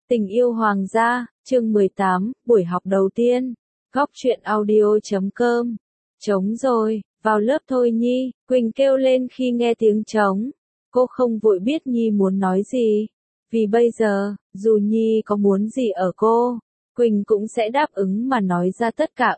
Tình yêu hoàng gia, chương 18, buổi học đầu tiên. Góc truyện audio.com. Trống rồi, vào lớp thôi Nhi, Quỳnh kêu lên khi nghe tiếng trống. Cô không vội biết Nhi muốn nói gì. Vì bây giờ, dù Nhi có muốn gì ở cô, Quỳnh cũng sẽ đáp ứng mà nói ra tất cả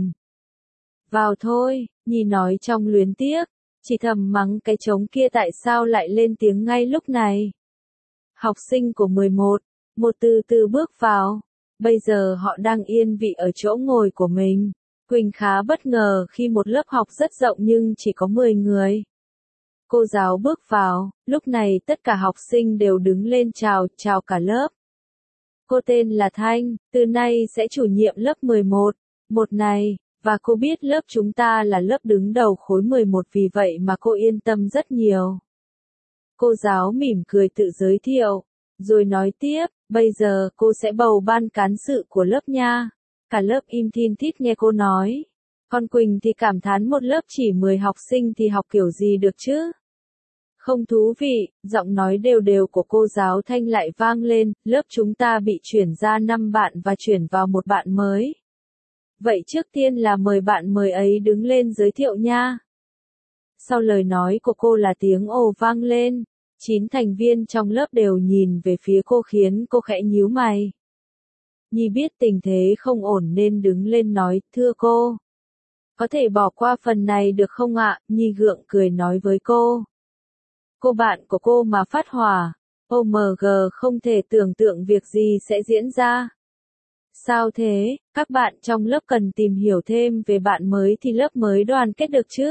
Vào thôi, Nhi nói trong luyến tiếc, chỉ thầm mắng cái trống kia tại sao lại lên tiếng ngay lúc này. Học sinh của 11, một từ từ bước vào. Bây giờ họ đang yên vị ở chỗ ngồi của mình. Quỳnh khá bất ngờ khi một lớp học rất rộng nhưng chỉ có 10 người. Cô giáo bước vào, lúc này tất cả học sinh đều đứng lên chào cả lớp. Cô tên là Thanh, từ nay sẽ chủ nhiệm lớp 11, một này, và cô biết lớp chúng ta là lớp đứng đầu khối 11 vì vậy mà cô yên tâm rất nhiều. Cô giáo mỉm cười tự giới thiệu, rồi nói tiếp, bây giờ cô sẽ bầu ban cán sự của lớp nha. Cả lớp im thin thít nghe cô nói. Còn Quỳnh thì cảm thán một lớp chỉ 10 học sinh thì học kiểu gì được chứ? Không thú vị, giọng nói đều đều của cô giáo Thanh lại vang lên, lớp chúng ta bị chuyển ra 5 bạn và chuyển vào một bạn mới. Vậy trước tiên là mời bạn mới ấy đứng lên giới thiệu nha. Sau lời nói của cô là tiếng ồ vang lên. 9 thành viên trong lớp đều nhìn về phía cô khiến cô khẽ nhíu mày. Nhi biết tình thế không ổn nên đứng lên nói, thưa cô. Có thể bỏ qua phần này được không ạ? Nhi gượng cười nói với cô. Cô bạn của cô mà phát hỏa. OMG không thể tưởng tượng việc gì sẽ diễn ra. Sao thế? Các bạn trong lớp cần tìm hiểu thêm về bạn mới thì lớp mới đoàn kết được chứ?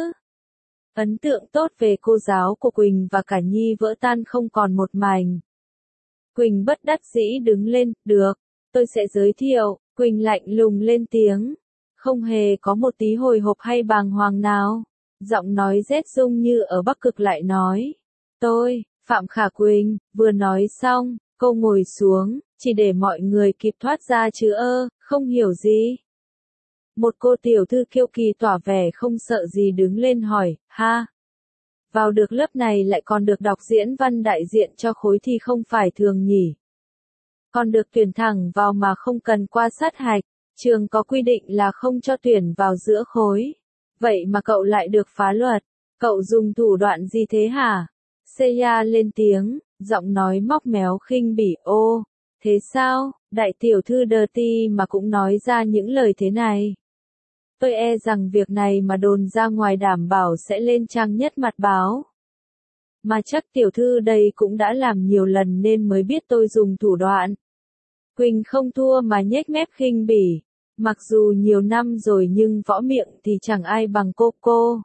Ấn tượng tốt về cô giáo của Quỳnh và cả Nhi vỡ tan không còn một mảnh. Quỳnh bất đắc dĩ đứng lên, được, tôi sẽ giới thiệu, Quỳnh lạnh lùng lên tiếng. Không hề có một tí hồi hộp hay bàng hoàng nào. Giọng nói rét rung như ở Bắc Cực lại nói. Tôi, Phạm Khả Quỳnh, vừa nói xong, cô ngồi xuống, chỉ để mọi người kịp thoát ra chứ không hiểu gì. Một cô tiểu thư kiêu kỳ tỏ vẻ không sợ gì đứng lên hỏi, ha? Vào được lớp này lại còn được đọc diễn văn đại diện cho khối thì không phải thường nhỉ? Còn được tuyển thẳng vào mà không cần qua sát hạch, trường có quy định là không cho tuyển vào giữa khối. Vậy mà cậu lại được phá luật, cậu dùng thủ đoạn gì thế hả? Seiya lên tiếng, giọng nói móc méo khinh bỉ, ô, thế sao, đại tiểu thư Dirty mà cũng nói ra những lời thế này. Tôi e rằng việc này mà đồn ra ngoài đảm bảo sẽ lên trang nhất mặt báo. Mà chắc tiểu thư đây cũng đã làm nhiều lần nên mới biết tôi dùng thủ đoạn. Quỳnh không thua mà nhếch mép khinh bỉ. Mặc dù nhiều năm rồi nhưng võ miệng thì chẳng ai bằng cô.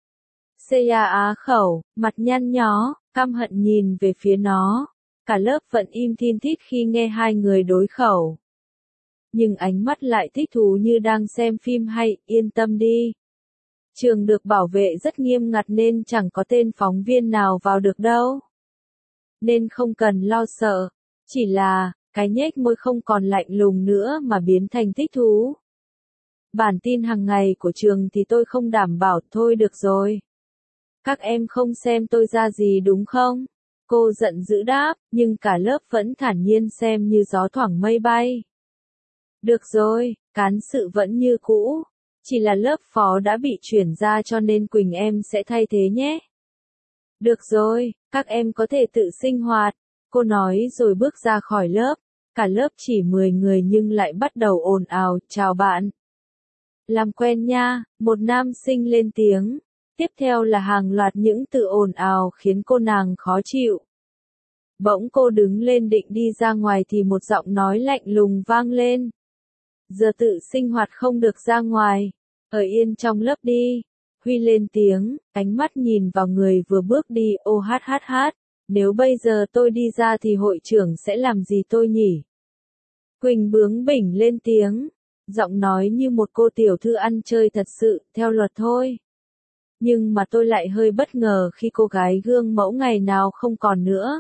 Seiya á khẩu, mặt nhăn nhó, căm hận nhìn về phía nó. Cả lớp vẫn im thin thít khi nghe hai người đối khẩu. Nhưng ánh mắt lại thích thú như đang xem phim hay, yên tâm đi. Trường được bảo vệ rất nghiêm ngặt nên chẳng có tên phóng viên nào vào được đâu. Nên không cần lo sợ, chỉ là, cái nhếch môi không còn lạnh lùng nữa mà biến thành thích thú. Bản tin hàng ngày của trường thì tôi không đảm bảo, thôi được rồi. Các em không xem tôi ra gì đúng không? Cô giận dữ đáp, nhưng cả lớp vẫn thản nhiên xem như gió thoảng mây bay. Được rồi, cán sự vẫn như cũ, chỉ là lớp phó đã bị chuyển ra cho nên Quỳnh em sẽ thay thế nhé. Được rồi, các em có thể tự sinh hoạt, cô nói rồi bước ra khỏi lớp, cả lớp chỉ 10 người nhưng lại bắt đầu ồn ào, chào bạn. Làm quen nha, một nam sinh lên tiếng, tiếp theo là hàng loạt những từ ồn ào khiến cô nàng khó chịu. Bỗng cô đứng lên định đi ra ngoài thì một giọng nói lạnh lùng vang lên. Giờ tự sinh hoạt không được ra ngoài, ở yên trong lớp đi. Huy lên tiếng, ánh mắt nhìn vào người vừa bước đi, ô hát, nếu bây giờ tôi đi ra thì hội trưởng sẽ làm gì tôi nhỉ? Quỳnh bướng bỉnh lên tiếng, giọng nói như một cô tiểu thư ăn chơi thật sự, theo luật thôi. Nhưng mà tôi lại hơi bất ngờ khi cô gái gương mẫu ngày nào không còn nữa.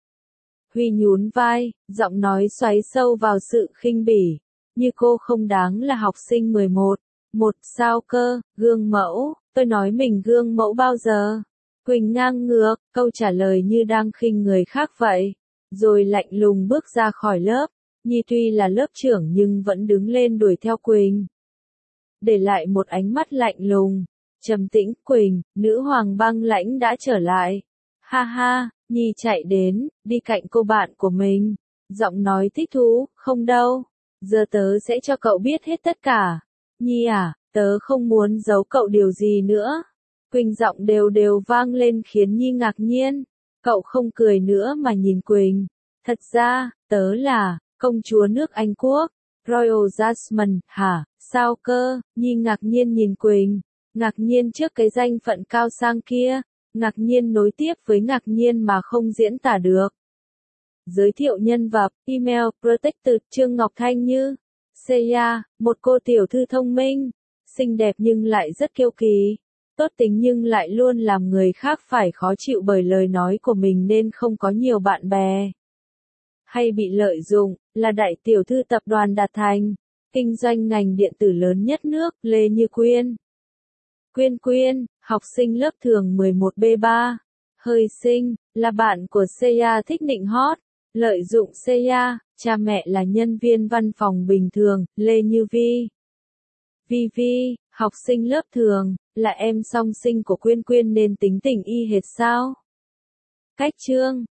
Huy nhún vai, giọng nói xoáy sâu vào sự khinh bỉ. Như cô không đáng là học sinh 11. Một sao cơ, gương mẫu, tôi nói mình gương mẫu bao giờ? Quỳnh ngang ngược, câu trả lời như đang khinh người khác vậy. Rồi lạnh lùng bước ra khỏi lớp. Nhi tuy là lớp trưởng nhưng vẫn đứng lên đuổi theo Quỳnh. Để lại một ánh mắt lạnh lùng. Trầm tĩnh, Quỳnh, nữ hoàng băng lãnh đã trở lại. Ha ha, Nhi chạy đến, đi cạnh cô bạn của mình. Giọng nói thích thú, không đâu. Giờ tớ sẽ cho cậu biết hết tất cả. Nhi à, tớ không muốn giấu cậu điều gì nữa. Quỳnh giọng đều đều vang lên khiến Nhi ngạc nhiên. Cậu không cười nữa mà nhìn Quỳnh. Thật ra, tớ là công chúa nước Anh Quốc. Royal Jasmine, hả, sao cơ? Nhi ngạc nhiên nhìn Quỳnh. Ngạc nhiên trước cái danh phận cao sang kia. Ngạc nhiên nối tiếp với ngạc nhiên mà không diễn tả được. Giới thiệu nhân vật, email, protected, Trương Ngọc Thanh Như. Seiya, một cô tiểu thư thông minh, xinh đẹp nhưng lại rất kiêu kỳ, tốt tính nhưng lại luôn làm người khác phải khó chịu bởi lời nói của mình nên không có nhiều bạn bè. Hay bị lợi dụng, là đại tiểu thư tập đoàn Đạt Thành, kinh doanh ngành điện tử lớn nhất nước, Lê Như Quyên. Quyên Quyên, học sinh lớp thường 11B3, hơi xinh, là bạn của Seiya thích nịnh hót, lợi dụng Seiya, cha mẹ là nhân viên văn phòng bình thường, Lê Như Vi. Vi Vi, học sinh lớp thường, là em song sinh của Quyên Quyên nên tính tình y hệt sao? Cách chương